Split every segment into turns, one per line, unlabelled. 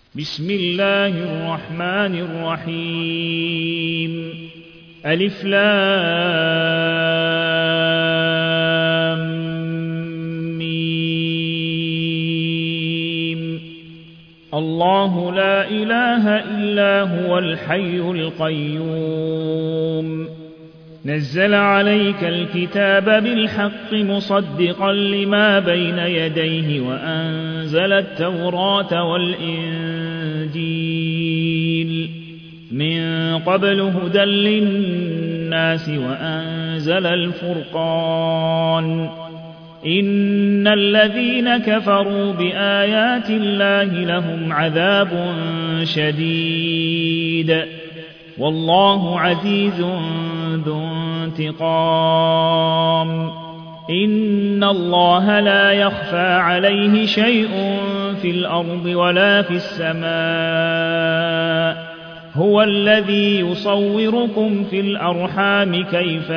بسم الله الرحمن الرحيم ألف لام ميم الله لا إله إلا هو الحي القيوم نزل عليك الكتاب بالحق مصدقا لما بين يديه وأنزل التوراة والإنجيل من قبل هدى للناس وأنزل الفرقان إن الذين كفروا بآيات الله لهم عذاب شديد والله عزيز ذو انتقام إن الله لا يخفى عليه شيء في الأرض ولا في السماء هو الذي يصوركم في الأرحام كيف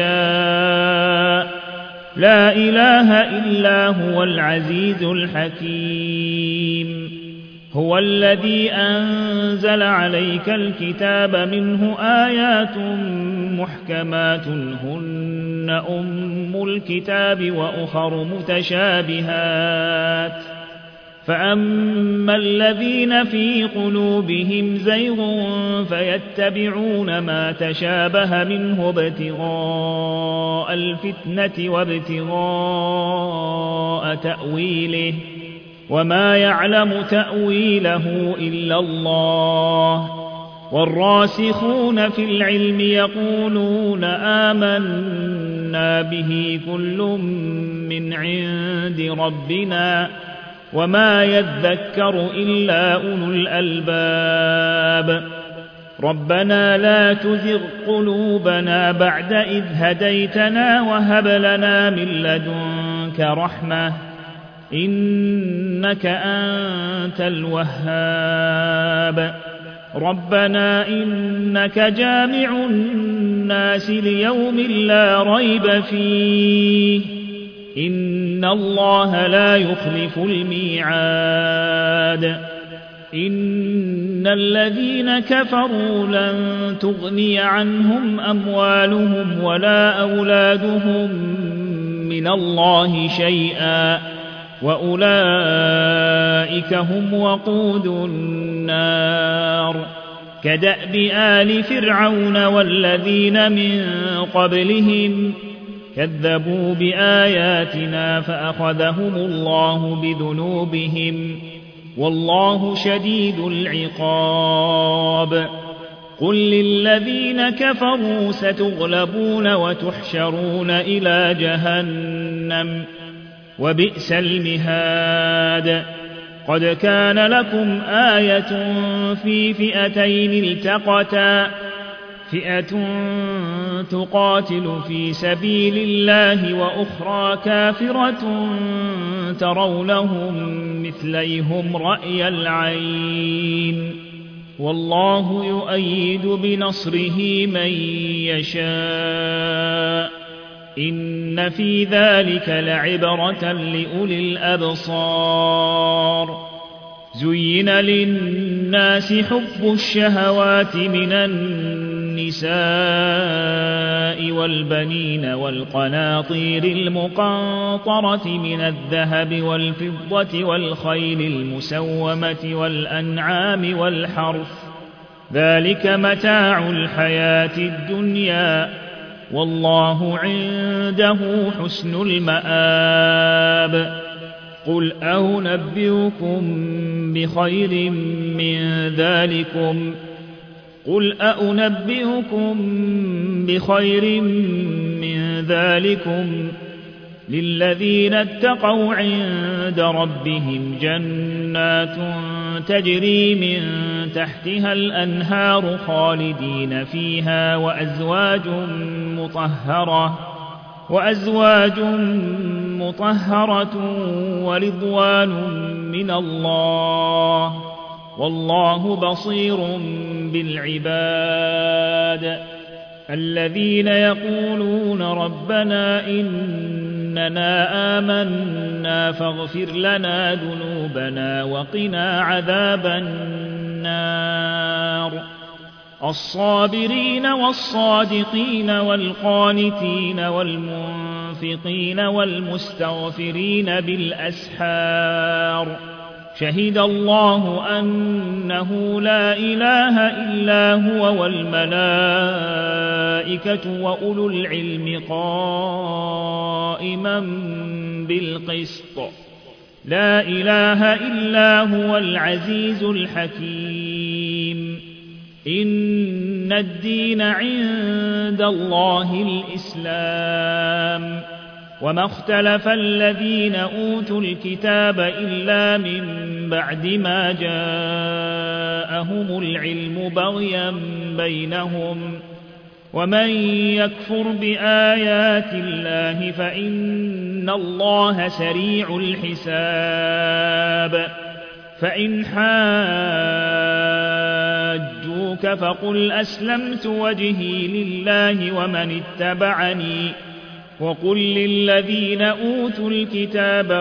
يشاء لا إله إلا هو العزيز الحكيم هو الذي أنزل عليك الكتاب منه آيات محكمات هن أم الكتاب وأخر متشابهات فأما الذين في قلوبهم زيغ فيتبعون ما تشابه منه ابتغاء الفتنة وابتغاء تأويله وما يعلم تأويله إلا الله والراسخون في العلم يقولون آمنا به كل من عند ربنا وما يذكر إلا أولو الألباب ربنا لا تزغ قلوبنا بعد إذ هديتنا وهب لنا من لدنك رحمة إنك أنت الوهاب ربنا إنك جامع الناس ليوم لا ريب فيه إن الله لا يخلف الميعاد إن الذين كفروا لن تغني عنهم أموالهم ولا أولادهم من الله شيئا وأولئك هم وقود النار كدأب آل فرعون والذين من قبلهم كذبوا بآياتنا فأخذهم الله بذنوبهم والله شديد العقاب قل للذين كفروا ستغلبون وتحشرون إلى جهنم وبئس المهاد قد كان لكم آية في فئتين التقتا فئة تقاتل في سبيل الله وأخرى كافرة ترونهم مثليهم رأي العين والله يؤيد بنصره من يشاء إن في ذلك لعبرة لأولي الأبصار زين للناس حب الشهوات من النساء والبنين والقناطير المقنطرة من الذهب والفضة والخيل المسومة والأنعام والحرث ذلك متاع الحياة الدنيا والله عنده حسن المآب قل أنبئكم بخير من ذلكم للذين اتقوا عند ربهم جنات تجري من تحتها الأنهار خالدين فيها وأزواج مطهرة ورضوان من الله والله بصير بالعباد الذين يقولون ربنا إن أننا آمنا فاغفر لنا ذنوبنا وقنا عذاب النار الصابرين والصادقين والقانتين والمنفقين والمستغفرين بالأسحار شهد الله أنه لا إله إلا هو والملائكة وأولو العلم قائما بالقسط لا إله إلا هو العزيز الحكيم إن الدين عند الله الإسلام وما اختلف الذين أوتوا الكتاب إلا من بعد ما جاءهم العلم بغيا بينهم ومن يكفر بآيات الله فإن الله سريع الحساب فإن حاجوك فقل أسلمت وجهي لله ومن اتبعني وقل للذين أوتوا الكتاب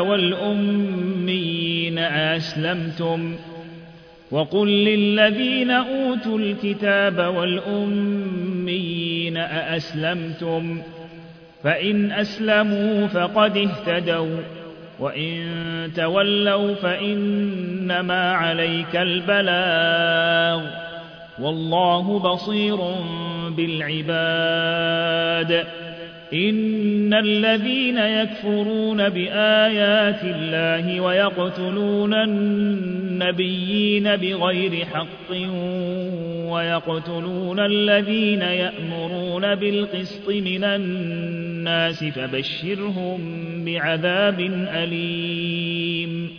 والأميين أأسلمتم فإن أسلموا فقد اهتدوا وإن تولوا فإنما عليك البلاغ والله بصير بالعباد إن الذين يكفرون بآيات الله ويقتلون النبيين بغير حق ويقتلون الذين يأمرون بالقسط من الناس فبشرهم بعذاب أليم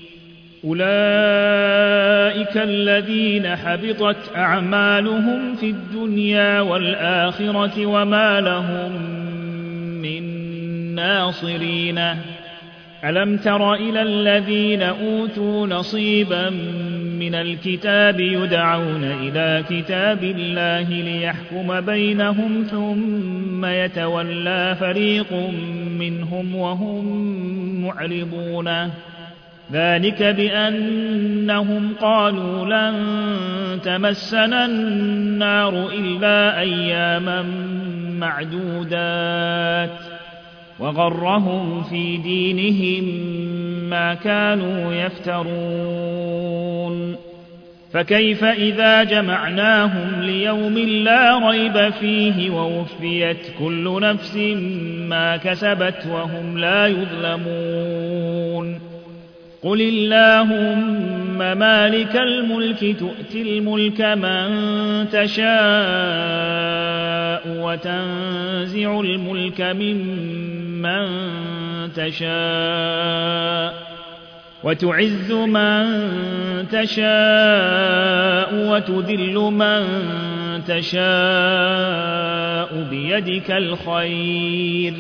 أولئك الذين حبطت أعمالهم في الدنيا والآخرة وما لهم من ناصرين ألم تر إلى الذين أوتوا نصيبا من الكتاب يدعون إلى كتاب الله ليحكم بينهم ثم يتولى فريق منهم وهم معرضون ذلك بأنهم قالوا لن تمسنا النار إلا أياما معدودات وغرهم في دينهم ما كانوا يفترون فكيف إذا جمعناهم ليوم لا ريب فيه ووفيت كل نفس ما كسبت وهم لا يظلمون قل اللهم مالك الملك تؤتي الملك من تشاء وتنزع الملك ممن تشاء وتعز من تشاء وتذل من تشاء بيدك الخير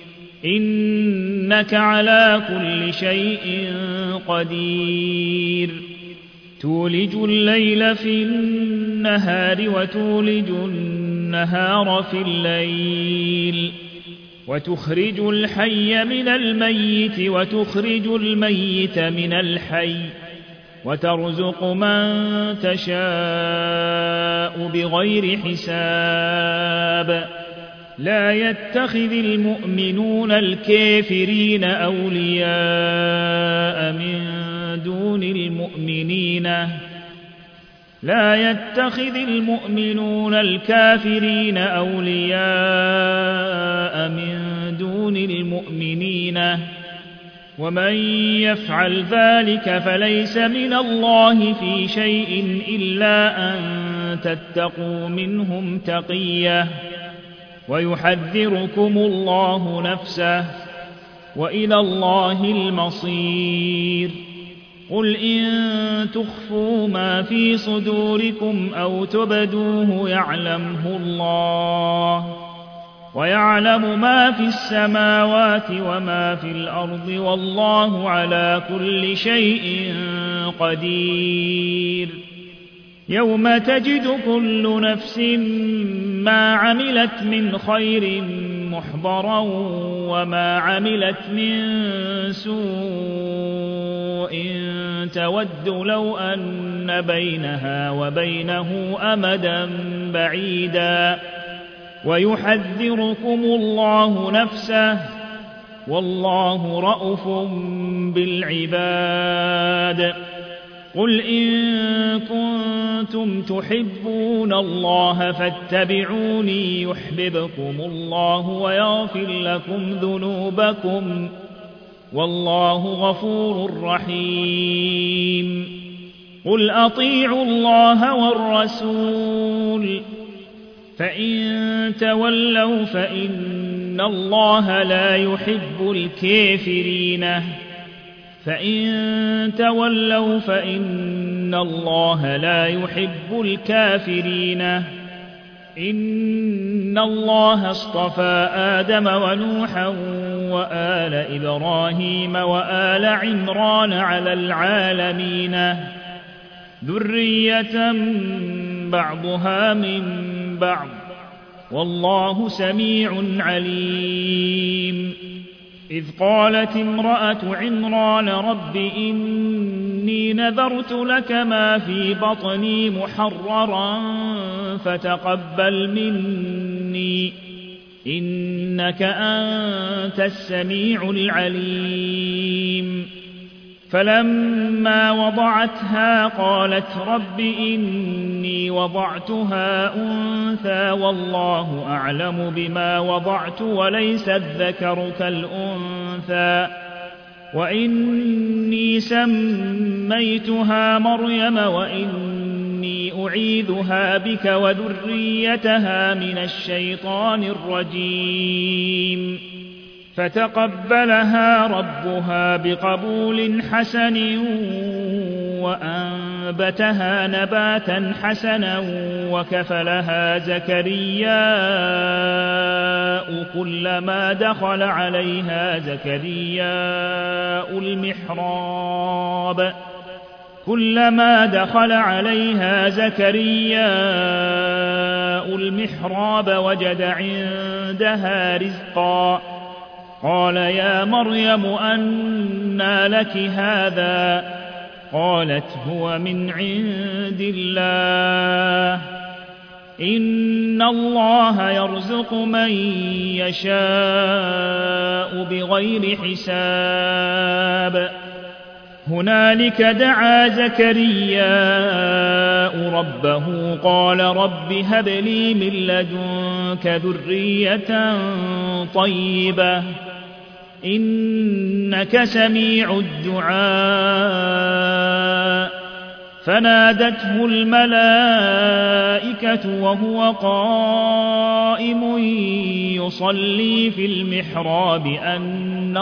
إنك على كل شيء قدير تولج الليل في النهار وتولج النهار في الليل وتخرج الحي من الميت وتخرج الميت من الحي وترزق من تشاء بغير حساب لا يتخذ المؤمنون الكافرين أولياء من دون المؤمنين لا يتخذ المؤمنون الكافرين أولياء من دون المؤمنين ومن يفعل ذلك فليس من الله في شيء إلا أن تتقوا منهم تقية ويحذركم الله نفسه وإلى الله المصير قل إن تخفوا ما في صدوركم أو تبدوه يعلمه الله ويعلم ما في السماوات وما في الأرض والله على كل شيء قدير يوم تجد كل نفس ما عملت من خير محضرا وما عملت من سوء تود لو أن بينها وبينه أمدا بعيدا ويحذركم الله نفسه والله رءوف بالعباد قل إن كنتم تحبون الله فاتبعوني يحببكم الله ويغفر لكم ذنوبكم والله غفور رحيم قل أطيعوا الله والرسول فإن تولوا فإن الله لا يحب الكافرين إن الله اصطفى آدم ونوحا وآل إبراهيم وآل عمران على العالمين ذرية بعضها من بعض والله سميع عليم إذ قالت امرأة عمران رب إني نذرت لك ما في بطني محررا فتقبل مني إنك أنت السميع العليم فلما وضعتها قالت رب إني وضعتها أنثى والله أعلم بما وضعت وليس الذكر كالأنثى وإني سميتها مريم وإني أعيذها بك وذريتها من الشيطان الرجيم فتقبلها ربها بقبول حسن وأنبتها نباتا حسنا وكفلها زكرياء كلما دخل عليها زكرياء المحراب وجد عندها رزقا قال يا مريم أنى لك هذا قالت هو من عند الله إن الله يرزق من يشاء بغير حساب هنالك دعا زكرياء ربه قال رب هب لي من لدنك ذرية طيبة إنك سميع الدعاء فنادته الملائكة وهو قائم يصلي في المحراب أن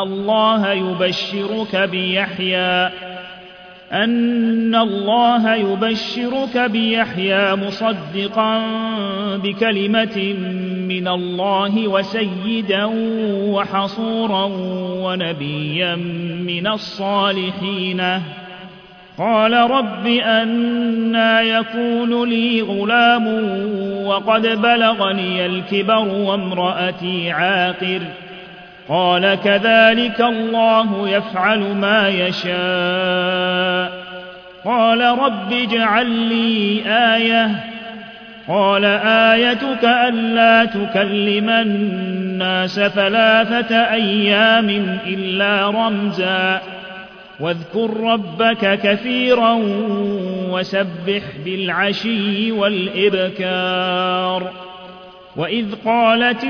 الله يبشرك بيحيى مصدقا بكلمة من الله وسيدا وحصورا ونبيا من الصالحين قال رب أنى يكون لي غلام وقد بلغني الكبر وامرأتي عاقر قال كذلك الله يفعل ما يشاء قال رب اجعل لي آية قال آيتك ألا تكلم الناس 3 أيام إلا رمزا واذكر ربك كثيرا وسبح بالعشي والإبكار وإذ قالت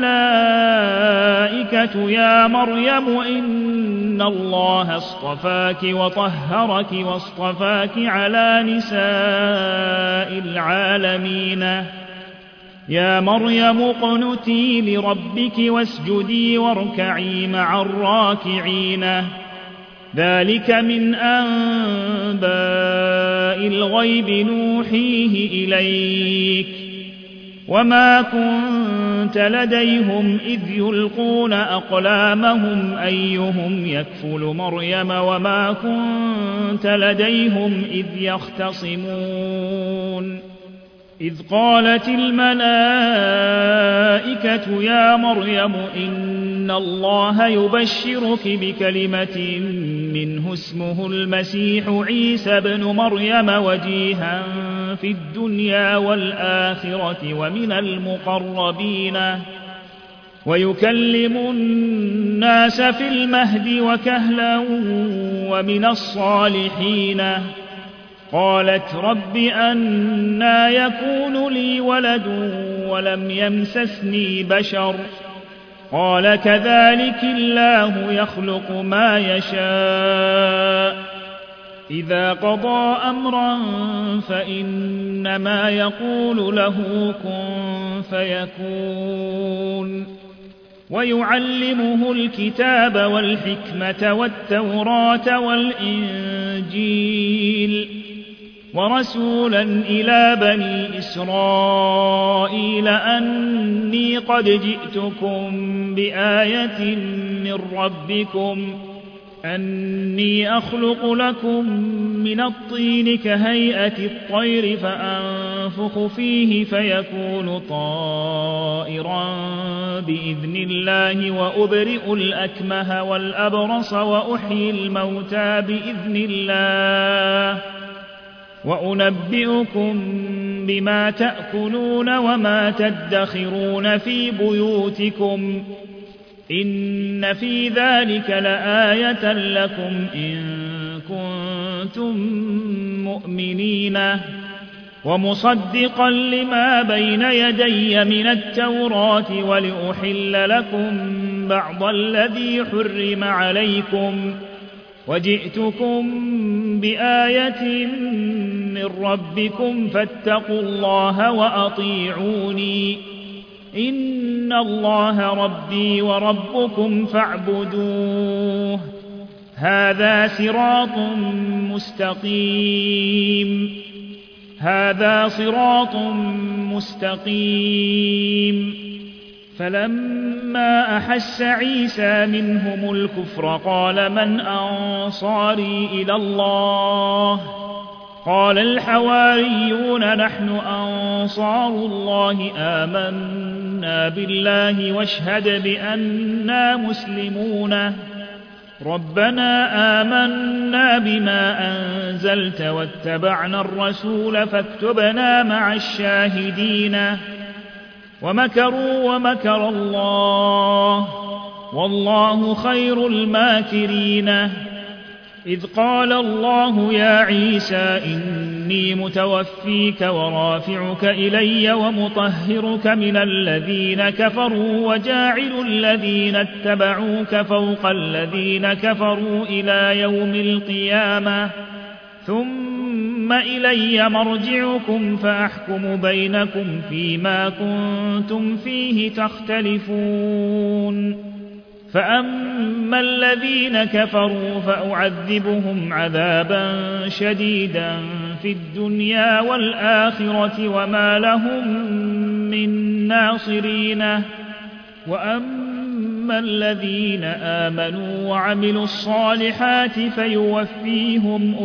الملائكة يا مريم إن الله اصطفاك وطهرك واصطفاك على نساء العالمين يا مريم اقنتي لربك واسجدي واركعي مع الراكعين ذلك من أنباء الغيب نوحيه إليك وما كنت لديهم إذ يلقون أقلامهم أيهم يكفل مريم وما كنت لديهم إذ يختصمون إذ قالت الملائكة يا مريم إن الله يبشرك بكلمة منه اسمه المسيح عيسى بن مريم وجيها في الدنيا والآخرة ومن المقربين ويكلم الناس في المهد وكهلا ومن الصالحين. قالت رب أنى يكون لي ولد ولم يمسسني بشر قال كذلك الله يخلق ما يشاء إذا قضى أمرا فإنما يقول له كن فيكون. ويعلمه الكتاب والحكمة والتوراة والإنجيل ورسولا إلى بني إسرائيل أني قد جئتكم بآية من ربكم أني أخلق لكم من الطين كهيئة الطير فأنفخ فيه فيكون طائرا بإذن الله وأبرئ الأكمه والأبرص وأحيي الموتى بإذن الله وأنبئكم بما تأكلون وما تدخرون في بيوتكم إن في ذلك لآية لكم إن كنتم مؤمنين ومصدقا لما بين يدي من التوراة ولأحل لكم بعض الذي حرم عليكم وجئتكم بآية من ربكم فاتقوا الله وأطيعوني إن الله ربي وربكم فاعبدوه هذا صراط مستقيم. فلما أحس عيسى منهم الكفر قال من أنصاري إلى الله قال الحواريون نحن أنصار الله آمنا بالله واشهد بأننا مسلمون ربنا آمنا بما أنزلت واتبعنا الرسول فاكتبنا مع الشاهدين ومكروا ومكر الله والله خير الماكرين. إذ قال الله يا عيسى إني متوفيك ورافعك إلي ومطهرك من الذين كفروا وجاعل الذين اتبعوك فوق الذين كفروا إلى يوم القيامة ثم إلي مرجعكم فأحكم بينكم فيما كنتم فيه تختلفون. فأما الذين كفروا فأعذبهم عذابا شديدا في الدنيا والآخرة وما لهم من ناصرين. وأما الذين آمنوا وعملوا الصالحات فيوفيهم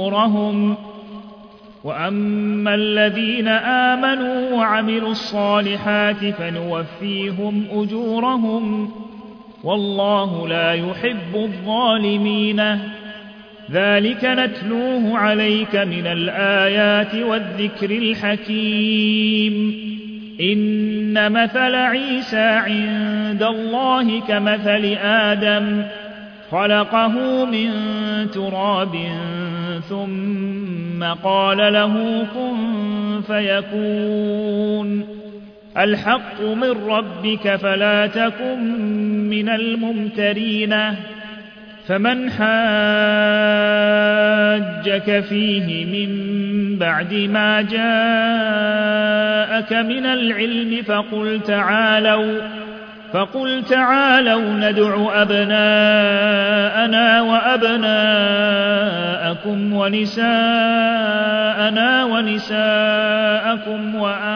أجورهم والله لا يحب الظالمين. ذلك نتلوه عليك من الآيات والذكر الحكيم. إن مثل عيسى عند الله كمثل آدم خلقه من تراب ثم قال له كن فيكون. الحق من ربك فلا تكن من الممترين. فمن حاجك فيه من بعد ما جاءك من العلم فقل تعالوا ندع أبناءنا وأبناءكم ونساءنا ونساءكم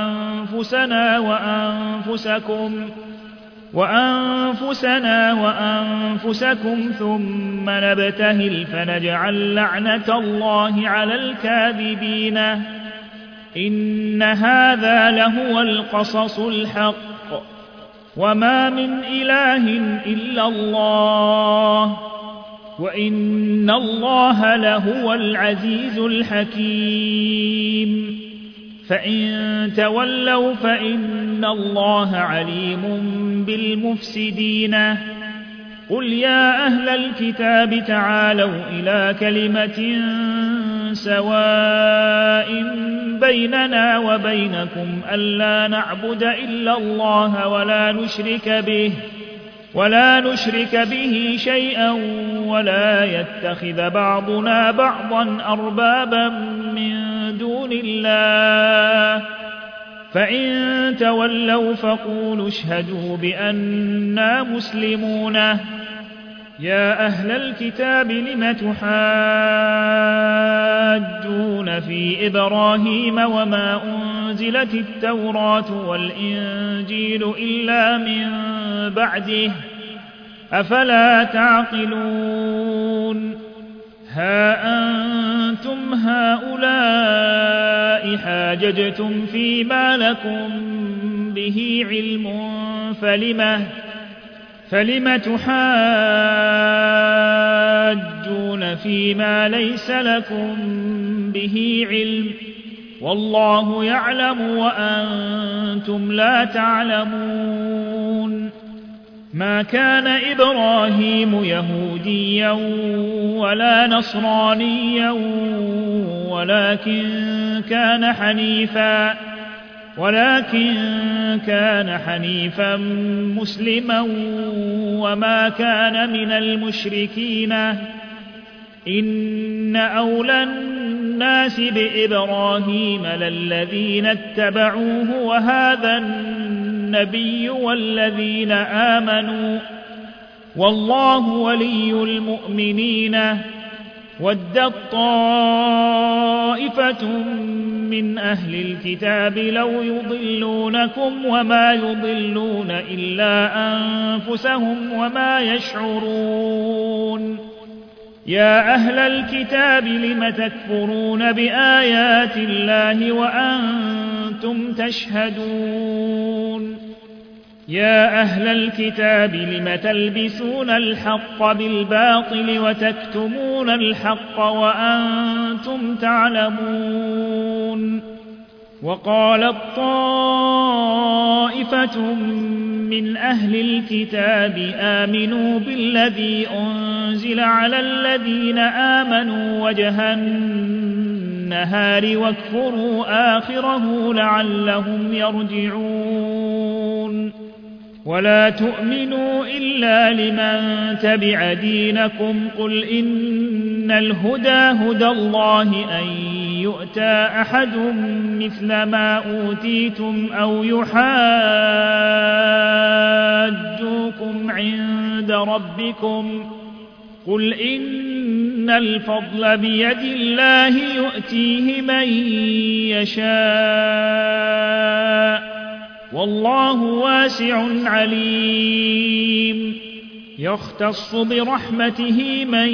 وأنفسنا وأنفسكم ثم نبتهل فنجعل لعنة الله على الكاذبين. إن هذا لهو القصص الحق وما من إله إلا الله وإن الله لهو العزيز الحكيم فإن تولوا فإن الله عليم بالمفسدين قل يا أهل الكتاب تعالوا إلى كلمة سواء بيننا وبينكم ألا نعبد إلا الله ولا نشرك به شيئا ولا يتخذ بعضنا بعضا أربابا من دون الله فإن تولوا فقولوا اشهدوا بأننا مسلمون يا أهل الكتاب لم تحاجون في إبراهيم وما أنزلت التوراة والإنجيل إلا من بعده أفلا تعقلون ها أنتم هؤلاء حاججتم فيما لكم به علم فلم تحاجون فيما ليس لكم به علم والله يعلم وأنتم لا تعلمون ما كان إبراهيم يهوديا ولا نصرانيا ولكن كان حنيفا مسلما وما كان من المشركين إن أولى الناس بإبراهيم للذين اتبعوه وهذا النبي والذين آمنوا والله ولي المؤمنين ودت طائفة من أهل الكتاب لو يضلونكم وما يضلون إلا أنفسهم وما يشعرون يا أهل الكتاب لم تكفرون بآيات الله وأنتم تشهدون يا أهل الكتاب لم تلبسون الحق بالباطل وتكتمون الحق وأنتم تعلمون وقالت طائفة من أهل الكتاب آمنوا بالذي أنزل على الذين آمنوا وجه النهار واكفروا آخره لعلهم يرجعون ولا تؤمنوا إلا لمن تبع دينكم قل إن الهدى هدى الله أن يؤتى أحد مثل ما أوتيتم أو يحاجوكم عند ربكم قل إن الفضل بيد الله يؤتيه من يشاء والله واسع عليم يختص برحمته من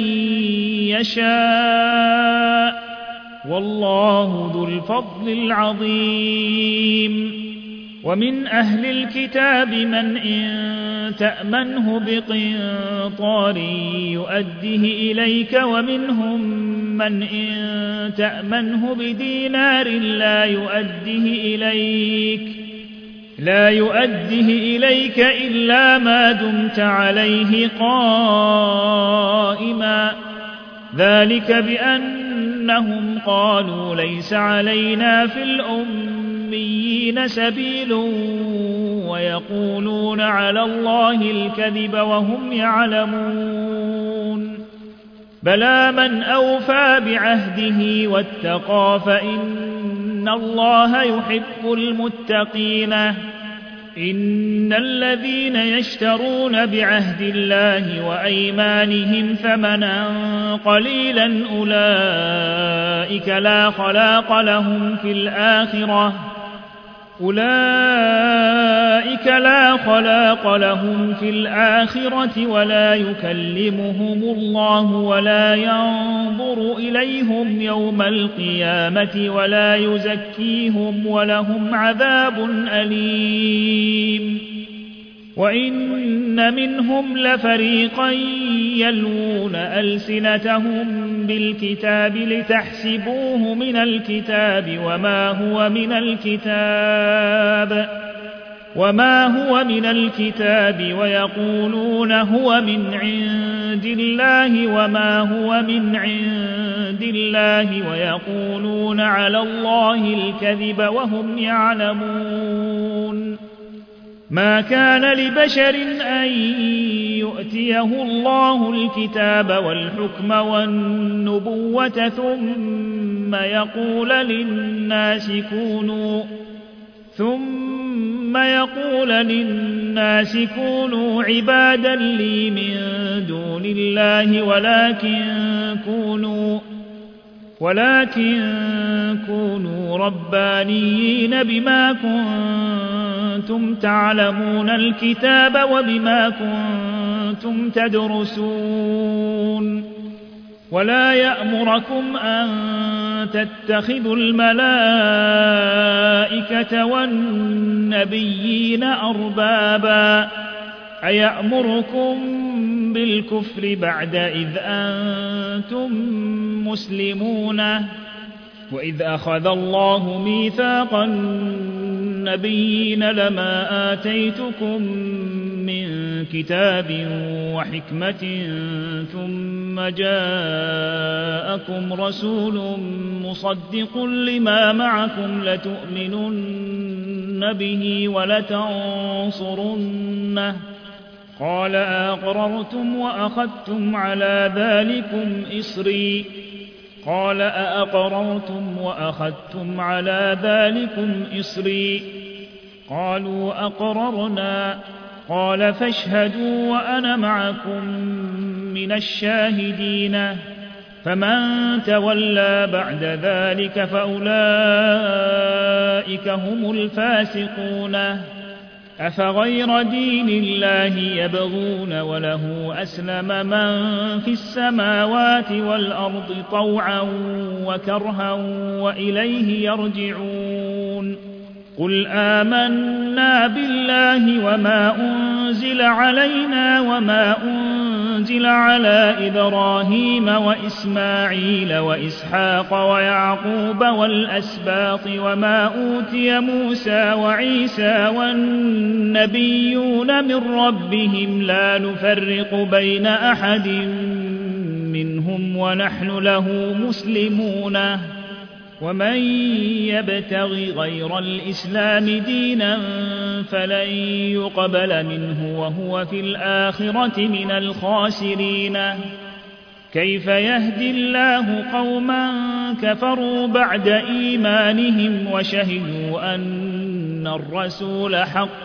يشاء والله ذو الفضل العظيم ومن أهل الكتاب من إن تأمنه بقنطار يؤده إليك ومنهم من إن تأمنه بدينار لا يؤده إليك إلا ما دمت عليه قائما ذلك بأنهم قالوا ليس علينا في الأميين سبيل ويقولون على الله الكذب وهم يعلمون بلى من أوفى بعهده واتقى فإن الله يحب المتقين إن الذين يشترون بعهد الله وأيمانهم ثمنا قليلا أولئك لا خلاق لهم في الآخرة أولئك لا خلاق لهم في الآخرة ولا يكلمهم الله ولا ينظر إليهم يوم القيامة ولا يزكيهم ولهم عذاب أليم وإن منهم لفريقا يلوون ألسنتهم بالكتاب لتحسبوه من الكتاب وما هو من الكتاب ويقولون هو من عند الله وما هو من عند الله ويقولون على الله الكذب وهم يعلمون ما كان لبشر أن يؤتيه الله الكتاب والحكم والنبوة ثم يقول للناس كونوا عبادا لي من دون الله ولكن كونوا ربانيين بما كنتم تعلمون الكتاب وبما كنتم تدرسون ولا يأمركم أن تتخذوا الملائكة والنبيين أربابا أيأمركم بالكفر بعد إذ أنتم مسلمون وإذ أخذ الله ميثاق النبيين لما آتيتكم من كتاب وحكمة ثم جاءكم رسول مصدق لما معكم لتؤمنن به ولتنصرنه قال أأقررتم وأخذتم على ذلكم إصري قال أأقررتم وأخذتم على ذلكم إصري قالوا أقررنا قال فاشهدوا وأنا معكم من الشاهدين فمن تولى بعد ذلك فأولئك هم الفاسقون أفغير دين الله يبغون وله أسلم من في السماوات والأرض طوعا وكرها وإليه يرجعون قل آمنا بالله وما أنزل علينا وما أنزل على إبراهيم وإسماعيل وإسحاق ويعقوب والأسباط وما أوتي موسى وعيسى والنبيون من ربهم لا نفرق بين أحد منهم ونحن له مسلمون ومن يبتغ غير الإسلام دينا فلن يقبل منه وهو في الآخرة من الخاسرين كيف يهدي الله قوما كفروا بعد إيمانهم وشهدوا أن الرسول حق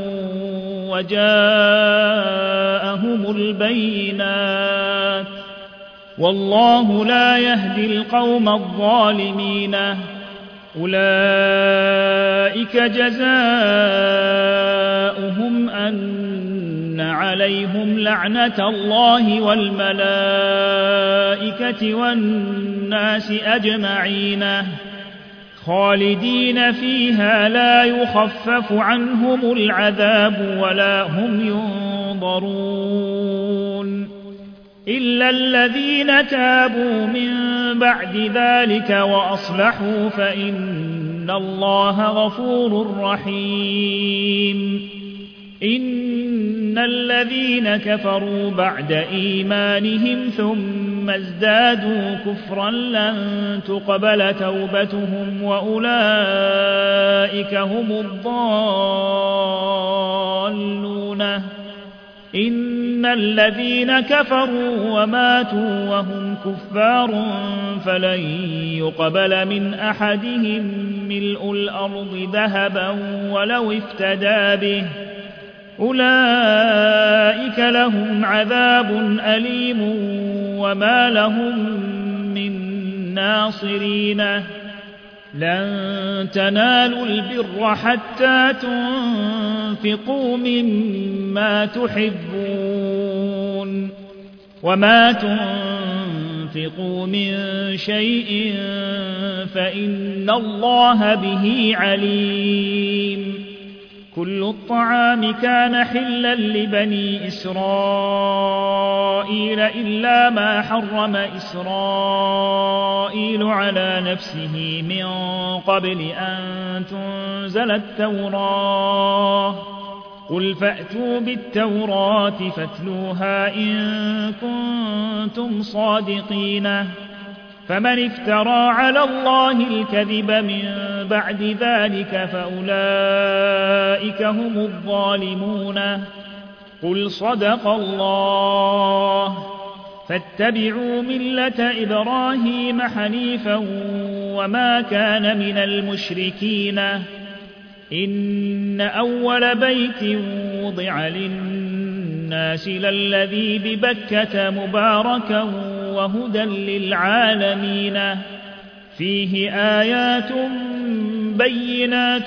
وجاءهم البينات والله لا يهدي القوم الظالمين أولئك جزاؤهم أن عليهم لعنة الله والملائكة والناس أجمعين خالدين فيها لا يخفف عنهم العذاب ولا هم ينظرون إلا الذين تابوا من بعد ذلك وأصلحوا فإن الله غفور رحيم إن الذين كفروا بعد إيمانهم ثم ازدادوا كفرا لن تقبل توبتهم وأولئك هم الضالون إن الذين كفروا وماتوا وهم كفار فلن يقبل من أحدهم ملء الأرض ذهبا ولو افتدى به أولئك لهم عذاب أليم وما لهم من ناصرين لن تنالوا البر حتى تنفقوا مما تحبون وما تنفقوا من شيء فإن الله به عليم كل الطعام كان حلا لبني إسرائيل إلا ما حرم إسرائيل على نفسه من قبل أن تنزل التوراة قل فأتوا بالتوراة فاتلوها إن كنتم صادقين فمن افترى على الله الكذب من بعد ذلك فأولئك هم الظالمون قل صدق الله فاتبعوا ملة إبراهيم حنيفا وما كان من المشركين إن أول بيت وضع للناس للذي ببكة مباركا وهدى للعالمين فيه آيات بينات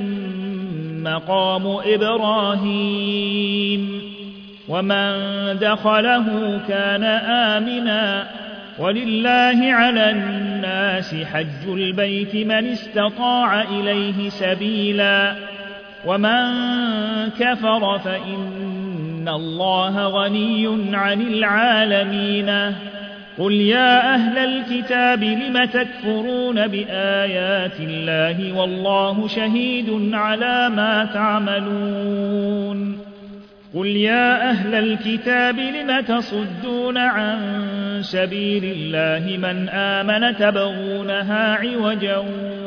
مقام إبراهيم ومن دخله كان آمنا ولله على الناس حج البيت من استطاع إليه سبيلا ومن كفر فإن الله غني عن العالمين قل يا أهل الكتاب لم تكفرون بآيات الله والله شهيد على ما تعملون قل يا أهل الكتاب لم تصدون عن سبيل الله من آمن تبغونها عوجا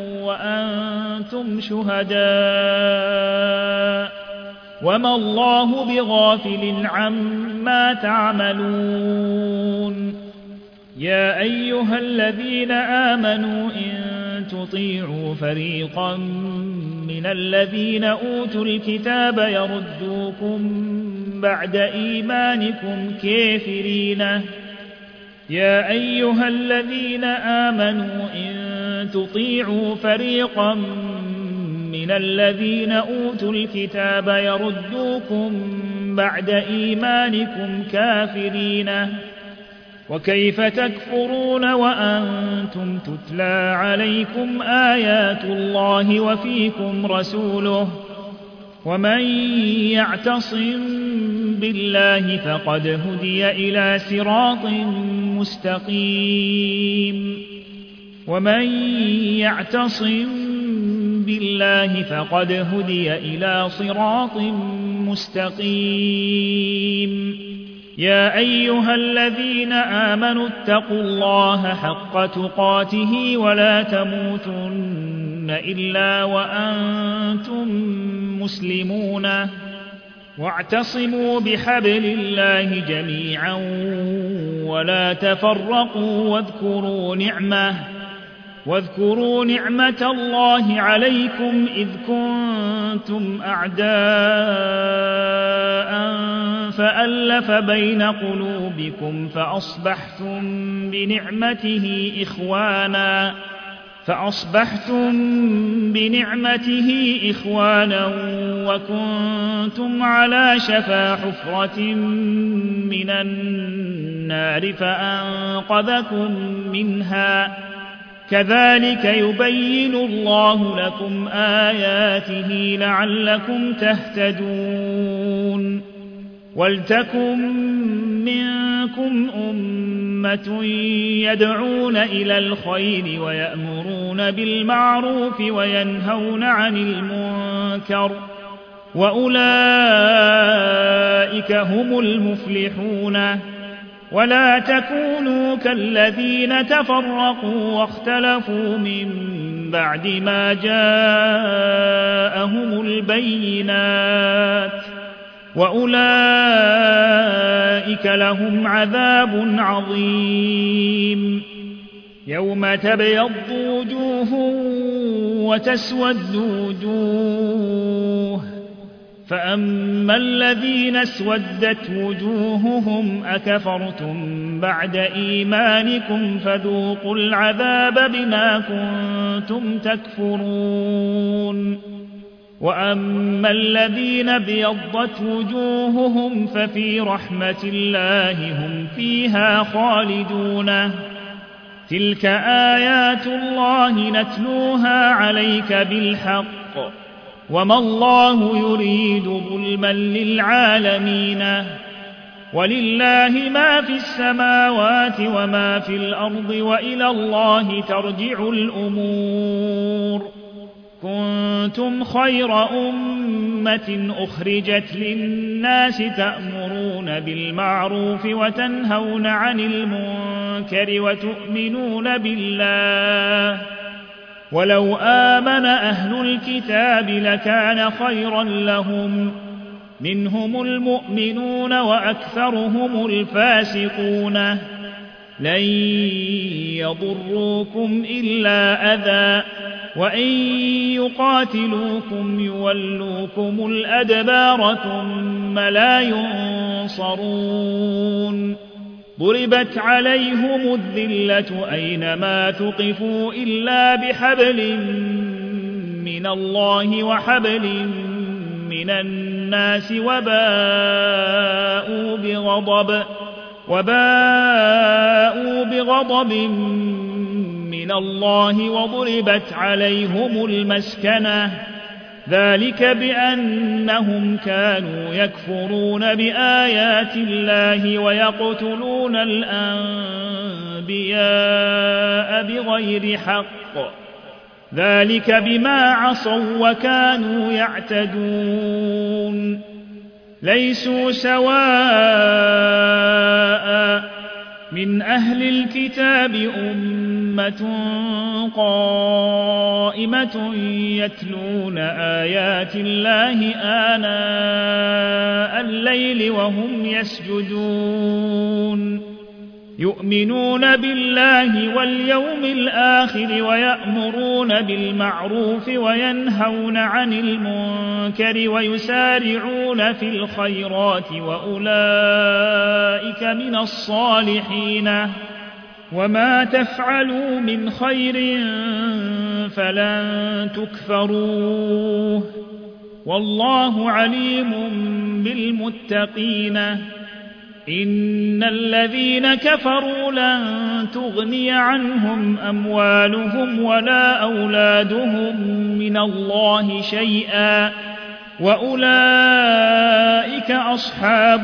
وأنتم شهداء وما الله بغافل عما تعملون يا أيها الذين آمنوا إن تطيعوا فريقا من الذين أوتوا الكتاب يردوكم بعد إيمانكم كافرين يا أيها الذين آمنوا إن تطيعوا فريقا من الذين أوتوا الكتاب يردوكم بعد إيمانكم كافرين وكيف تكفرون وأنتم تتلى عليكم آيات الله وفيكم رسوله ومن يعتصم بالله فقد هدي إلى صراط مستقيم ومن يعتصم بالله فقد هدي إلى صراط مستقيم يا أيها الذين آمنوا اتقوا الله حق تقاته ولا تموتن إلا وأنتم مسلمون واعتصموا بحبل الله جميعا ولا تفرقوا واذكروا نعمة الله عليكم إذ كنتم أعداء فألف بين قلوبكم فأصبحتم بنعمته إخوانا وكنتم على شفا حفرة من النار فأنقذكم منها كذلك يبين الله لكم آياته لعلكم تهتدون ولتكن منكم أمة يدعون إلى الخير ويأمرون بالمعروف وينهون عن المنكر وأولئك هم المفلحون ولا تكونوا كالذين تفرقوا واختلفوا من بعد ما جاءهم البينات وأولئك لهم عذاب عظيم يوم تبيض وجوه وتسود وجوه فأما الذين اسودت وجوههم أكفرتم بعد إيمانكم فذوقوا العذاب بما كنتم تكفرون وأما الذين ابيضت وجوههم ففي رحمة الله هم فيها خالدون تلك آيات الله نتلوها عليك بالحق وما الله يريد ظلما للعالمين ولله ما في السماوات وما في الأرض وإلى الله ترجع الأمور كنتم خير أمة أخرجت للناس تأمرون بالمعروف وتنهون عن المنكر وتؤمنون بالله ولو آمن أهل الكتاب لكان خيرا لهم منهم المؤمنون وأكثرهم الفاسقون لن يضروكم إلا أذى وإن يقاتلوكم يولوكم الأدبار ثم لا ينصرون ضربت عليهم الذلة أينما ثقفوا إلا بحبل من الله وحبل من الناس وباءوا بغضب من الله وضربت عليهم المسكنة ذلك بأنهم كانوا يكفرون بآيات الله ويقتلون الأنبياء بغير حق ذلك بما عصوا وكانوا يعتدون ليسوا سواء من أهل الكتاب أمة قائمة يتلون آيات الله آناء الليل وهم يسجدون يؤمنون بالله واليوم الآخر ويأمرون بالمعروف وينهون عن المنكر ويسارعون في الخيرات وأولئك من الصالحين وما تفعلوا من خير فلن تكفروه والله عليم بالمتقين إن الذين كفروا لن تغني عنهم أموالهم ولا أولادهم من الله شيئا وأولئك أصحاب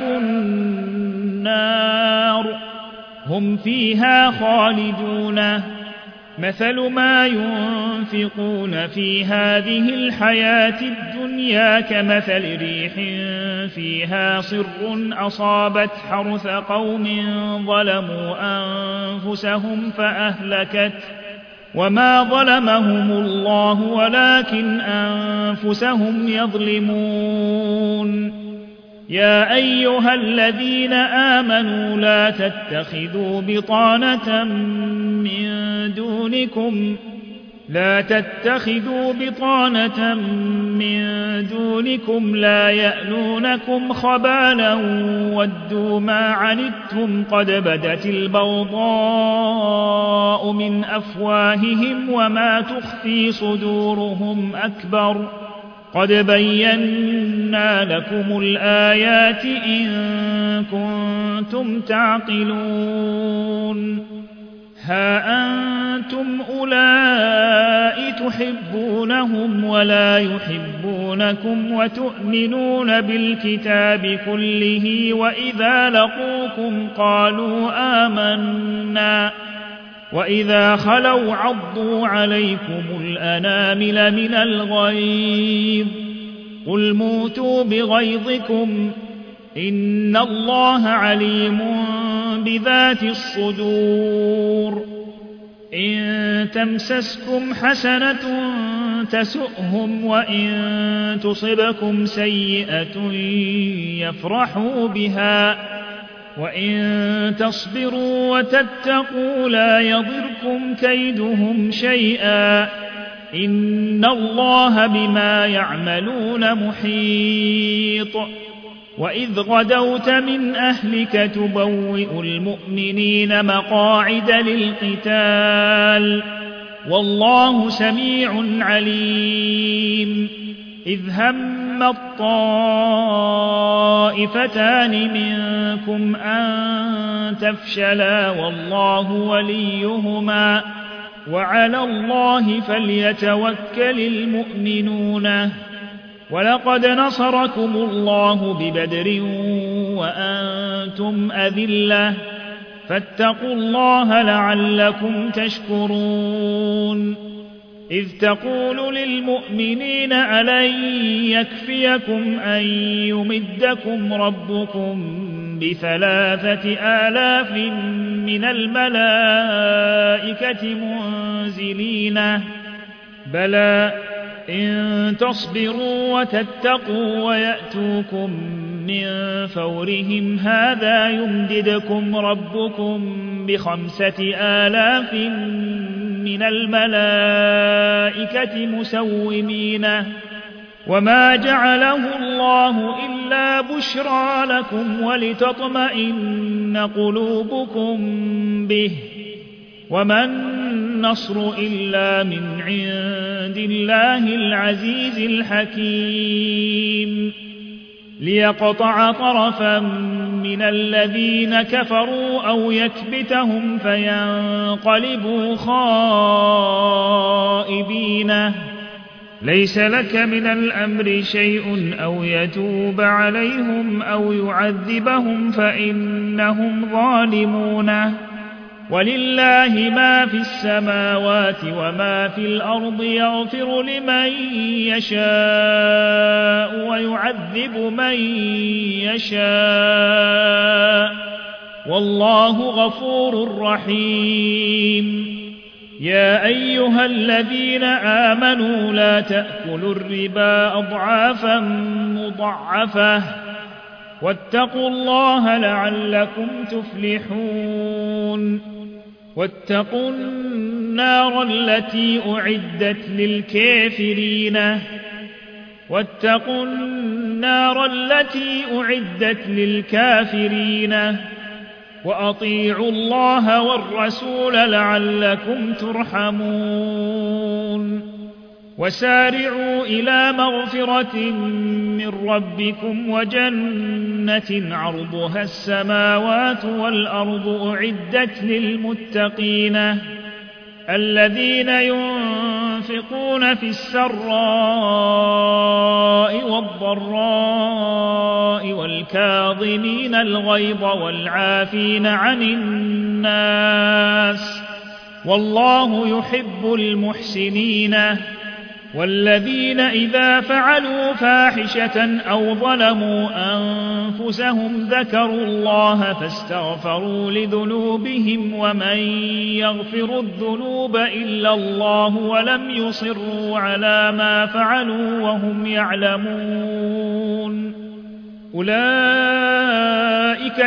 النار هم فيها خالدون مثل ما ينفقون في هذه الحياة الدنيا كمثل ريح فيها صر أصابت حرث قوم ظلموا أنفسهم فأهلكت وما ظلمهم الله ولكن أنفسهم يظلمون يا أيها الذين آمنوا لا تتخذوا بطانة من دونكم لا يألونكم خبالا ودوا ما عنتم قد بدت البغضاء من أفواههم وما تخفي صدورهم أكبر قد بينا لكم الآيات إن كنتم تعقلون ها أنتم أولئك تحبونهم ولا يحبونكم وتؤمنون بالكتاب كله وإذا لقوكم قالوا آمنا وإذا خلوا عضوا عليكم الأنامل من الغيظ قل موتوا بغيظكم إن الله عليم بذات الصدور إن تمسسكم حسنة تسؤهم وإن تصبكم سيئة يفرحوا بها وإن تصبروا وتتقوا لا يضركم كيدهم شيئا إن الله بما يعملون محيط وإذ غدوت من أهلك تبوئ المؤمنين مقاعد للقتال والله سميع عليم إذ هم الطائفتان منكم أن تفشلا والله وليهما وعلى الله فليتوكل المؤمنون ولقد نصركم الله ببدر وأنتم أذلة فاتقوا الله لعلكم تشكرون إذ تقول للمؤمنين ألن يكفيكم أن يمدكم ربكم ب3,000 من الملائكة منزلين بلى إن تصبروا وتتقوا ويأتوكم من فورهم هذا يمددكم ربكم ب5,000 من الملائكة مسومين وما جعله الله إلا بشرى لكم ولتطمئن قلوبكم به وما النصر إلا من عند الله العزيز الحكيم ليقطع طرفا من الذين كفروا أو يكبتهم فينقلبوا خائبين ليس لك من الأمر شيء أو يتوب عليهم أو يعذبهم فإنهم ظالمون ولله ما في السماوات وما في الأرض يغفر لمن يشاء ويعذب من يشاء والله غفور رحيم يا أيها الذين آمنوا لا تأكلوا الربا أضعافا مضاعفة واتقوا الله لعلكم تفلحون واتقوا النار التي أعدت للكافرين وأطيعوا الله والرسول لعلكم ترحمون وسارعوا إلى مغفرة من ربكم وجنة عرضها السماوات والأرض أعدت للمتقين الذين ينفقون في السراء والضراء والكاظمين الغيظ والعافين عن الناس والله يحب المحسنين والذين إذا فعلوا فاحشة أو ظلموا أنفسهم ذكروا الله فاستغفروا لذنوبهم ومن يغفر الذنوب إلا الله ولم يصروا على ما فعلوا وهم يعلمون أولئك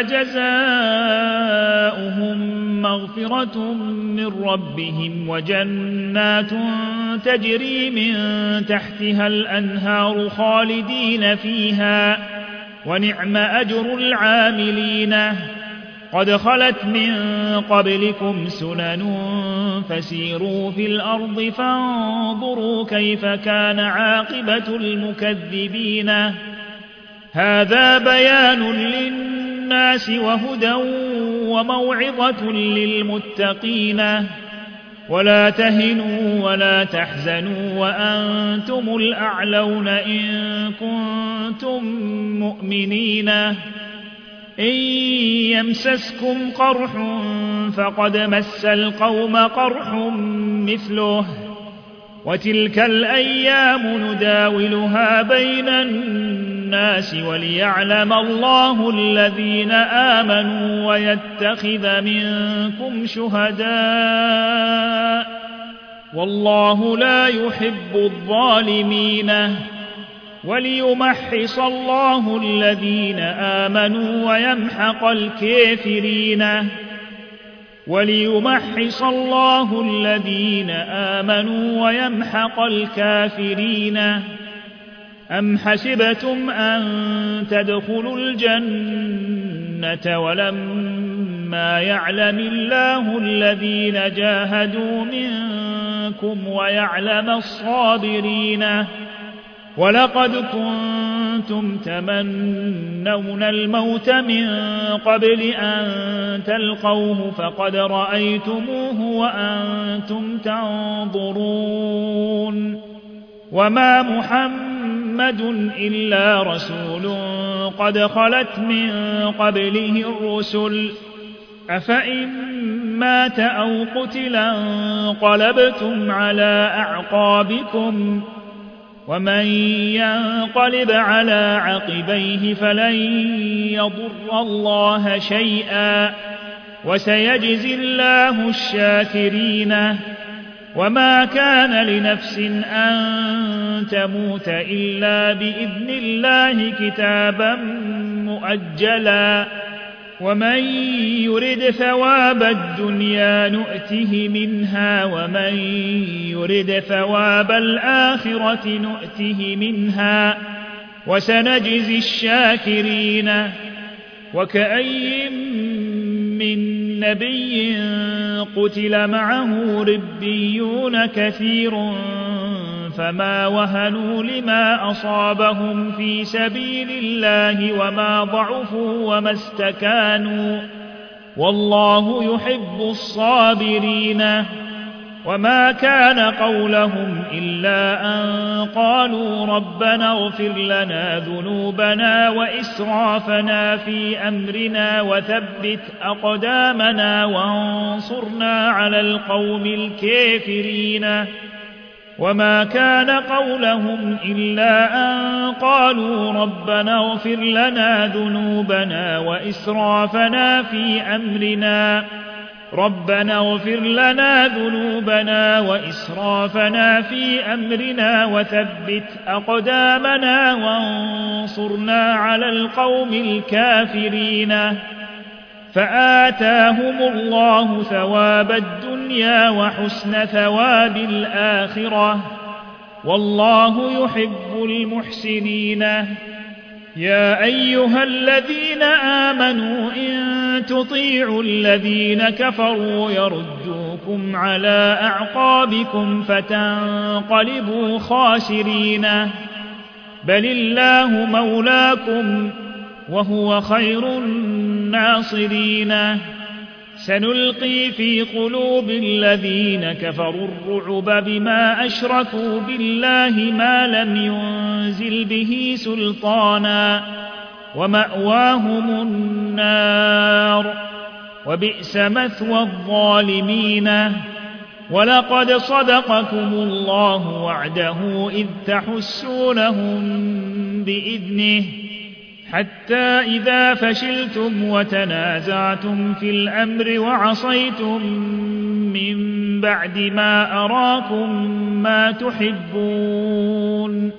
جزاؤهم مغفرة من ربهم وجنات تجري من تحتها الأنهار خالدين فيها ونعم أجر العاملين قد خلت من قبلكم سنن فسيروا في الأرض فانظروا كيف كان عاقبة المكذبين هذا بيان للناس وهدى وموعظة للمتقين ولا تهنوا ولا تحزنوا وأنتم الأعلون إن كنتم مؤمنين إن يمسسكم قرح فقد مس القوم قرح مثله وتلك الأيام نداولها بين الناس وليعلم الله الذين آمنوا ويتخذ منكم شهداء والله لا يحب الظالمين وليمحص الله الذين آمنوا ويمحق الكافرين وليمحص الله الذين آمنوا ويمحق الكافرين. أم حسبتم أن تدخلوا الجنة ولما يعلم الله الذين جاهدوا منكم ويعلم الصابرين؟ ولقد كنتم تمنون الموت من قبل أن تلقوه فقد رأيتموه وأنتم تنظرون. وما محمد إلا رسول قد خلت من قبله الرسل أفإن مات أو قتلا انقلبتم على أعقابكم ومن ينقلب على عقبيه فلن يضر الله شيئا وسيجزي الله الشاكرين. وما كان لنفس أن تموت إلا بإذن الله كتابا مؤجلا ومن يرد ثواب الدنيا نؤته منها ومن يرد ثواب الآخرة نؤته منها وسنجزي الشاكرين. وكأي من نبي قتل معه ربيون كثير فما وهنوا لما أصابهم في سبيل الله وما ضعفوا وما استكانوا والله يحب الصابرين. وما كان قولهم إلا أن قالوا ربنا اغفر لنا ذنوبنا وإسرافنا في أمرنا وثبت أقدامنا وانصرنا على القوم الكافرين. وما كان قولهم إلا أن قالوا ربنا اغفر لنا ذنوبنا وإسرافنا في أمرنا وثبت أقدامنا وانصرنا على القوم الكافرين. فآتاهم الله ثواب الدنيا وحسن ثواب الآخرة والله يحب المحسنين. يا أيها الذين آمنوا إن تطيعوا الذين كفروا يردوكم على أعقابكم فتنقلبوا خاسرين بل الله مولاكم وهو خير الناصرين. سنلقي في قلوب الذين كفروا الرعب بما أشركوا بالله ما لم ينزل به سلطانا ومأواهم النار وبئس مثوى الظالمين. ولقد صدقكم الله وعده إذ تحسونهم بإذنه حتى إذا فشلتم وتنازعتم في الأمر وعصيتم من بعد ما أراكم ما تحبون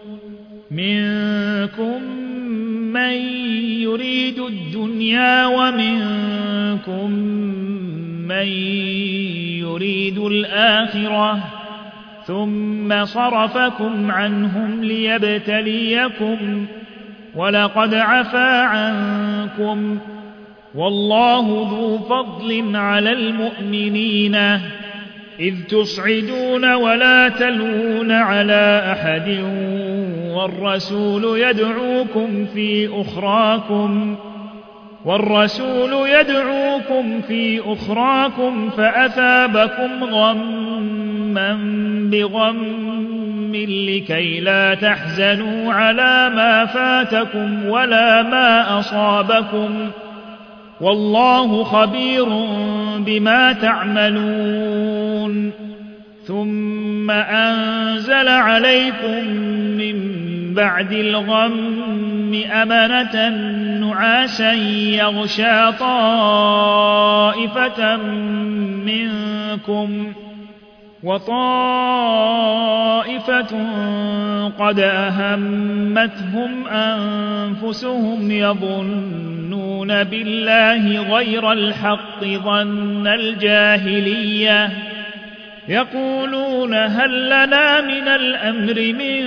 منكم من يريد الدنيا ومنكم من يريد الآخرة ثم صرفكم عنهم ليبتليكم ولقد عفا عنكم والله ذو فضل على المؤمنين إذ تصعدون ولا تلوون على أحد والرسول يدعوكم في أخراكم فأثابكم غما بغم لكي لا تحزنوا على ما فاتكم ولا ما أصابكم والله خبير بما تعملون. ثم أنزل عليكم من بعد الغم أمنة نعاسا يغشى طائفة منكم وطائفة قد أهمتهم أنفسهم يظنون يحلفون بالله غير الحق ظن الجاهلية يقولون هل لنا من الأمر من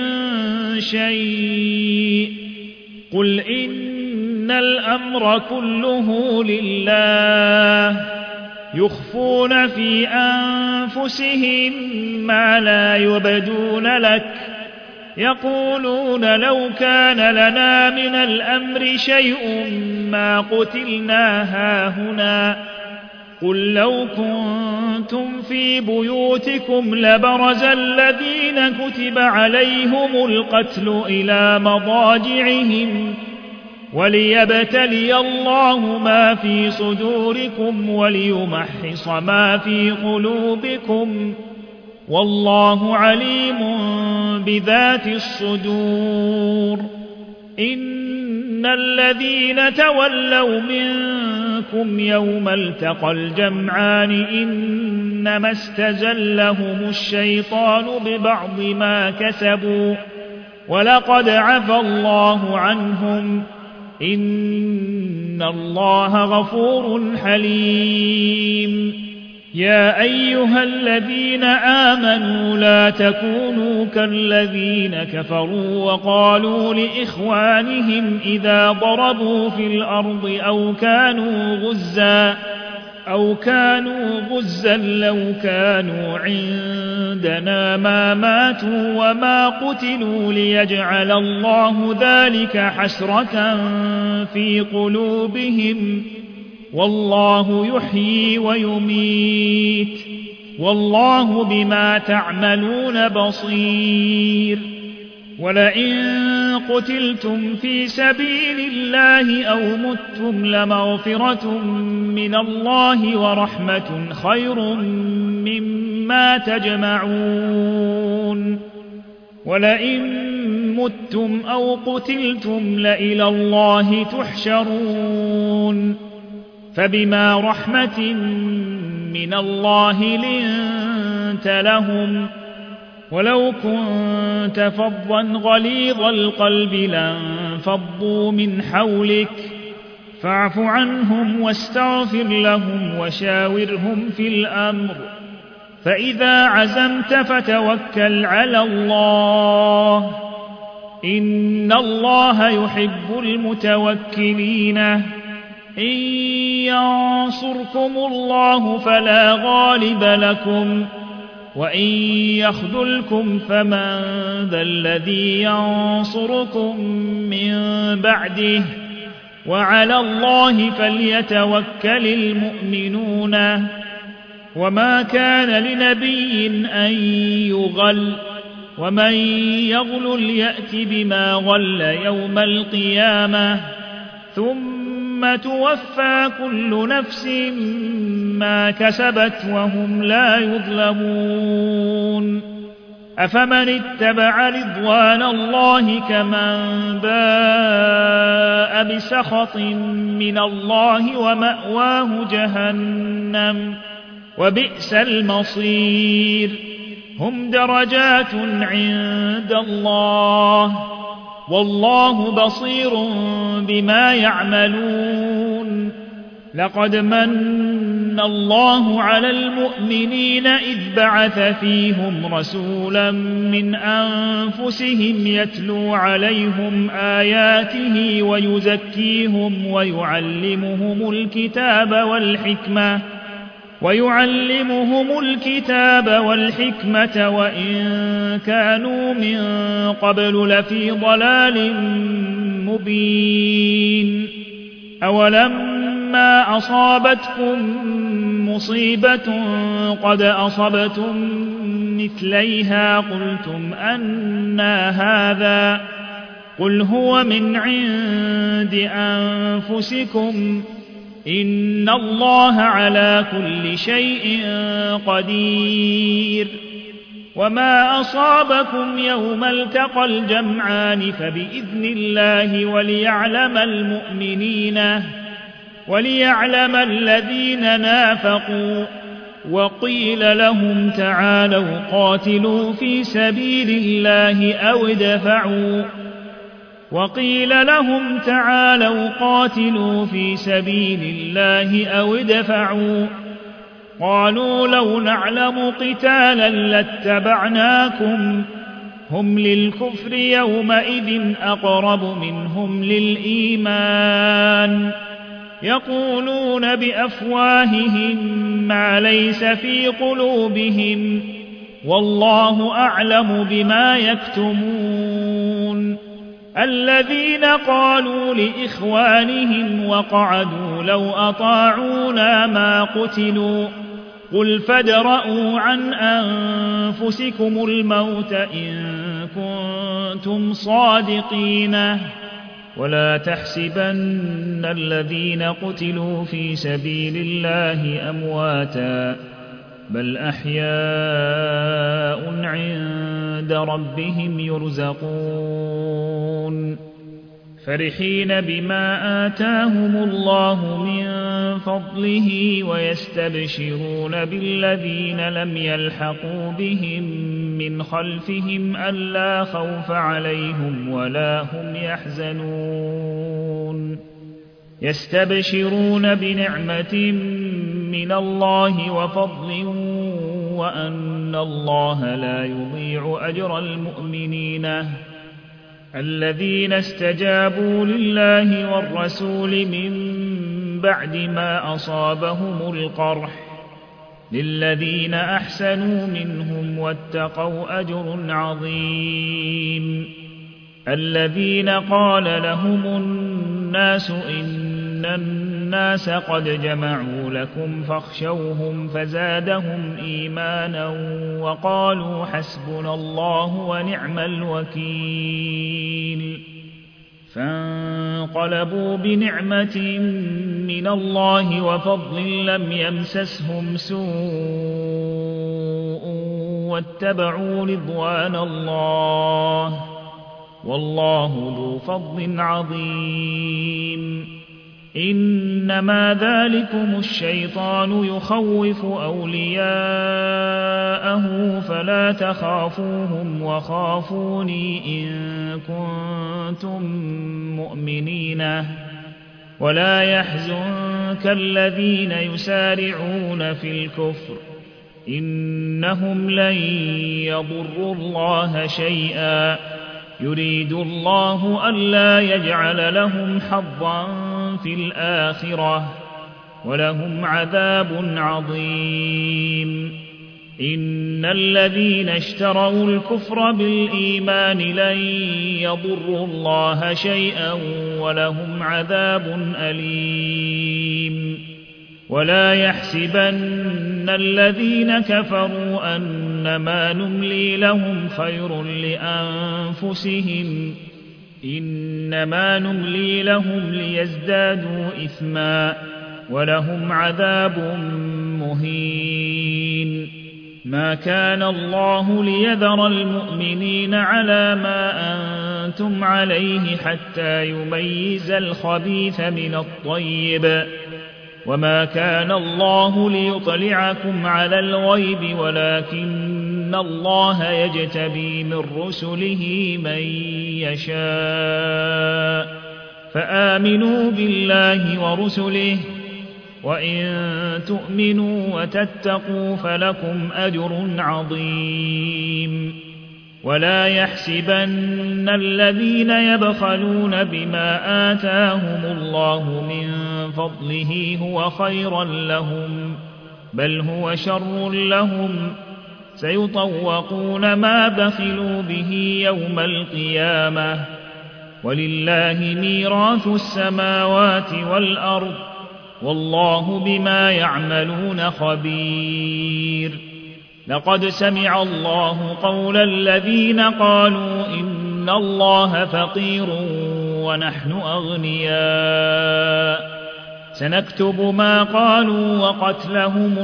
شيء قل إن الأمر كله لله يخفون في أنفسهم ما لا يبدون لك يقولون لو كان لنا من الأمر شيء ما قتلنا هاهنا قل لو كنتم في بيوتكم لبرز الذين كتب عليهم القتل إلى مضاجعهم وليبتلي الله ما في صدوركم وليمحص ما في قلوبكم والله عليم بذات الصدور إن الذين تولوا منكم يوم التقى الجمعان إنما استزلهم الشيطان ببعض ما كسبوا ولقد عفى الله عنهم إن الله غفور حليم يا أيها الذين آمنوا لا تكونوا كالذين كفروا وقالوا لإخوانهم إذا ضربوا في الأرض أو كانوا غزا لو كانوا عندنا ما ماتوا وما قتلوا ليجعل الله ذلك حسرة في قلوبهم والله يحيي ويميت والله بما تعملون بصير ولئن قتلتم في سبيل الله أو متم لمغفرة من الله ورحمة خير مما تجمعون ولئن متم أو قتلتم لإلى الله تحشرون فبما رحمة من الله لنت لهم ولو كنت فظا غليظ القلب لانفضوا من حولك فاعف عنهم واستغفر لهم وشاورهم في الأمر فإذا عزمت فتوكل على الله إن الله يحب المتوكلين إن ينصركم الله فلا غالب لكم وإن يخذلكم فمن ذا الذي ينصركم من بعده وعلى الله فليتوكل المؤمنون وما كان لنبي أن يغل ومن يغل يأت بما غل يوم القيامة ثم توفى كل نفس ما كسبت وهم لا يظلمون أفمن اتبع رضوان الله كمن باء بسخط من الله ومأواه جهنم وبئس المصير هم درجات عند الله والله بصير بما يعملون لقد من الله على المؤمنين إذ بعث فيهم رسولا من أنفسهم يتلو عليهم آياته ويزكيهم ويعلمهم الكتاب والحكمة وإن كانوا من قبل لفي ضلال مبين أولما أصابتكم مصيبة قد أصبتم مثليها قلتم أنى هذا قل هو من عند أنفسكم إن الله على كل شيء قدير وما أصابكم يوم التقى الجمعان فبإذن الله وليعلم الذين نافقوا وقيل لهم تعالوا قاتلوا في سبيل الله أو ادفعوا وقيل لهم تعالوا قاتلوا في سبيل الله أو ادفعوا قالوا لو نعلم قتالا لاتبعناكم هم للكفر يومئذ أقرب منهم للإيمان يقولون بأفواههم ما ليس في قلوبهم والله أعلم بما يكتمون الذين قالوا لإخوانهم وقعدوا لو أطاعونا ما قتلوا قل فادرءوا عن أنفسكم الموت إن كنتم صادقين ولا تحسبن الذين قتلوا في سبيل الله أمواتا بل أحياء عند ربهم يرزقون فرحين بما آتاهم الله من فضله ويستبشرون بالذين لم يلحقوا بهم من خلفهم ألا خوف عليهم ولا هم يحزنون يستبشرون بنعمة من الله وفضل وأن الله لا يضيع أجر المؤمنين الذين استجابوا لله والرسول من بعد ما أصابهم القرح للذين أحسنوا منهم واتقوا أجر عظيم الذين قال لهم الناس إن الناس قد جمعوا لكم فاخشوهم فزادهم إيمانا وقالوا حسبنا الله ونعم الوكيل فانقلبوا بنعمة من الله وفضل لم يمسسهم سوء واتبعوا رضوان الله والله ذو فضل عظيم إنما ذلكم الشيطان يخوف أولياءه فلا تخافوهم وخافوني إن كنتم مؤمنين ولا يحزنك الذين يسارعون في الكفر إنهم لن يضروا الله شيئا يريد الله ألا يجعل لهم حظا في الآخرة ولهم عذاب عظيم إن الذين اشتروا الكفر بالإيمان لن يضروا الله شيئا ولهم عذاب أليم ولا يحسبن الذين كفروا أنما نملي لهم خير لأنفسهم إنما نملي لهم ليزدادوا إثما ولهم عذاب مهين ما كان الله ليذر المؤمنين على ما أنتم عليه حتى يميز الخبيث من الطيب وما كان الله ليطلعكم على الغيب ولكن الله يجتبي من رسله من يشاء فآمنوا بالله ورسله وإن تؤمنوا وتتقوا فلكم أجر عظيم ولا يحسبن الذين يبخلون بما آتاهم الله من فضله هو خيرا لهم بل هو شر لهم سيطوقون ما بخلوا به يوم القيامة ولله ميراث السماوات والأرض والله بما يعملون خبير لقد سمع الله قول الذين قالوا إن الله فقير ونحن أغنياء سنكتب ما قالوا وقتلهم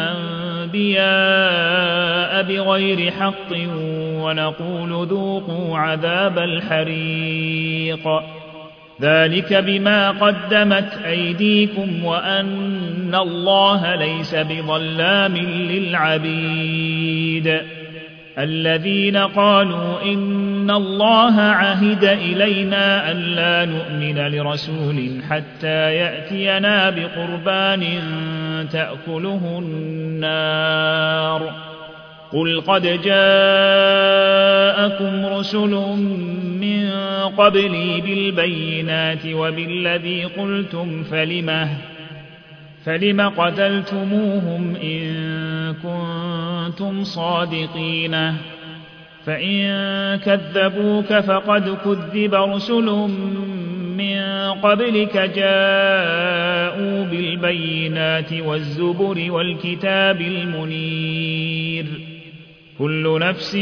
الأنبياء بغير حق ونقول ذوقوا عذاب الحريق ذلك بما قدمت أيديكم وأن الله ليس بظلام للعبيد الذين قالوا إن إن الله عهد إلينا ألا نؤمن لرسول حتى يأتينا بقربان تأكله النار قل قد جاءكم رسل من قبلي بالبينات وبالذي قلتم فلم قتلتموهم إن كنتم صادقين فإن كذبوك فقد كذب رسل من قبلك جاءوا بالبينات والزبر والكتاب المنير كل نفس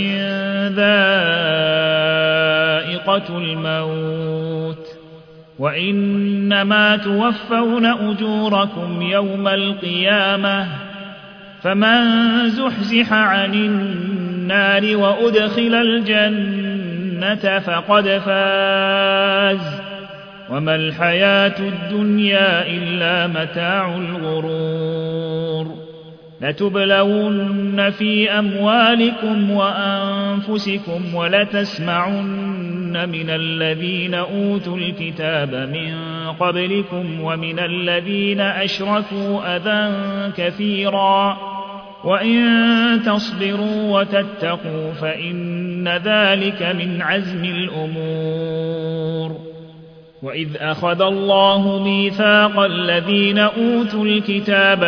ذائقة الموت وإنما توفون أجوركم يوم القيامة فمن زحزح عن النار وأدخل الجنة فقد فاز وما الحياة الدنيا إلا متاع الغرور لتبلون في أموالكم وأنفسكم ولتسمعن من الذين أوتوا الكتاب من قبلكم ومن الذين أشركوا أذى كثيرا وإن تصبروا وتتقوا فإن ذلك من عزم الأمور وإذ أخذ الله ميثاق الذين أوتوا الكتاب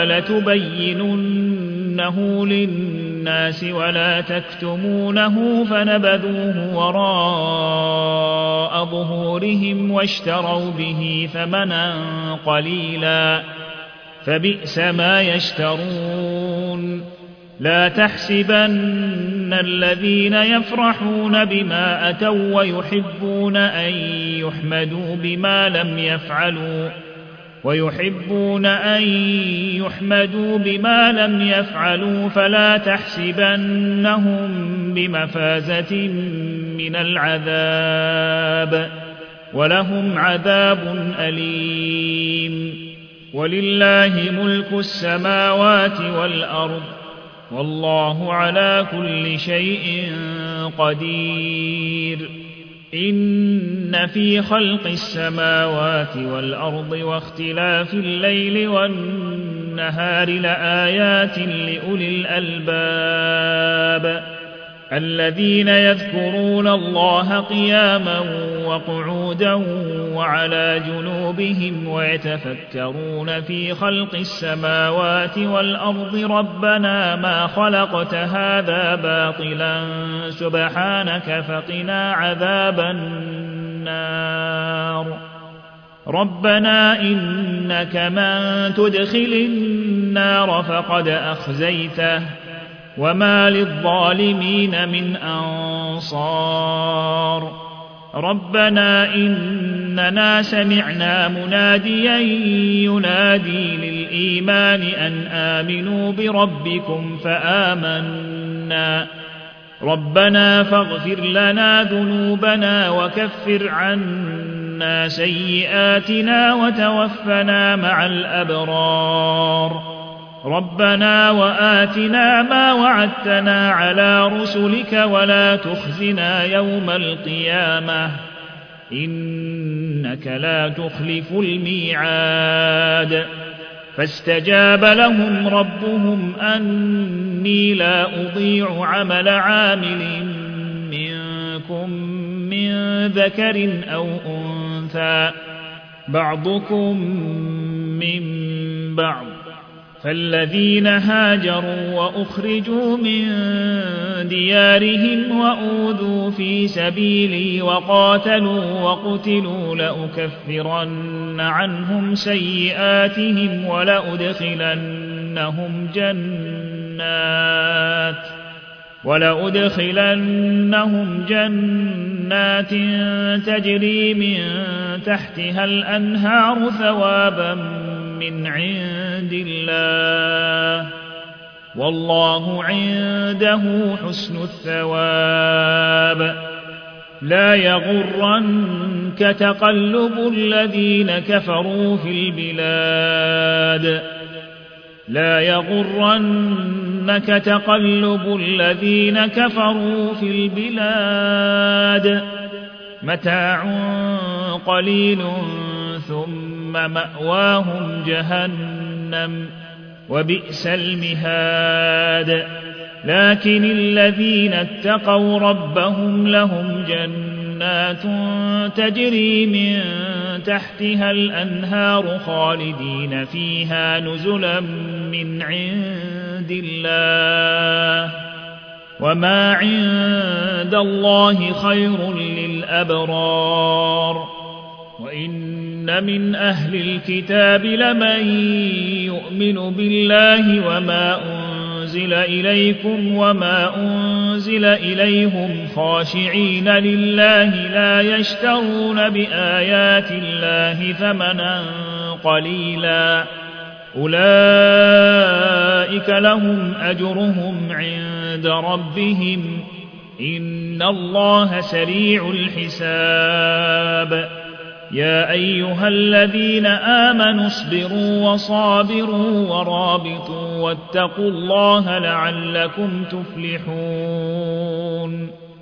لتبيننه للناس ولا تكتمونه فنبذوه وراء ظهورهم واشتروا به ثمنا قليلا فبئس ما يشترون لا تحسبن الذين يفرحون بما أتوا ويحبون أن يحمدوا بما لم يفعلوا فلا تحسبنهم بمفازة من العذاب ولهم عذاب أليم ولله ملك السماوات والأرض والله على كل شيء قدير إن في خلق السماوات والأرض واختلاف الليل والنهار لآيات لأولي الألباب الذين يذكرون الله قياما وقعودا وعلى جنوبهم ويتفكرون في خلق السماوات والأرض ربنا ما خلقت هذا باطلا سبحانك فقنا عذاب النار ربنا إنك من تدخل النار فقد أخزيته وما للظالمين من أنصار ربنا إننا سمعنا مناديا ينادي للإيمان أن آمنوا بربكم فآمنا ربنا فاغفر لنا ذنوبنا وكفر عنا سيئاتنا وتوفنا مع الأبرار ربنا وآتنا ما وعدتنا على رسلك ولا تخزنا يوم القيامة إنك لا تخلف الميعاد فاستجاب لهم ربهم أني لا أضيع عمل عامل منكم من ذكر أو أنثى بعضكم من بعض فالذين هاجروا وأخرجوا من ديارهم وأوذوا في سبيلي وقاتلوا وقتلوا لأكفرن عنهم سيئاتهم ولأدخلنهم جنات تجري من تحتها الأنهار ثوابا من عند الله والله عنده حسن الثواب لا يغرنك تقلب الذين كفروا في البلاد لا يغرنك يغرنك تقلب الذين كفروا في البلاد متاع قليل ثم مأواهم جهنم وبئس المهاد لكن الذين اتقوا ربهم لهم جنات تجري من تحتها الأنهار خالدين فيها نزلا من عند الله وما عند الله خير للأبرار وإن من أهل الكتاب لمن يؤمن بالله وما أنزل إليكم وما أنزل إليهم خاشعين لله لا يشترون بآيات الله ثمنا قليلا أولئك لهم أجرهم عند ربهم إن الله سريع الحساب يا أيها الذين آمنوا اصبروا وصابروا ورابطوا واتقوا الله لعلكم تفلحون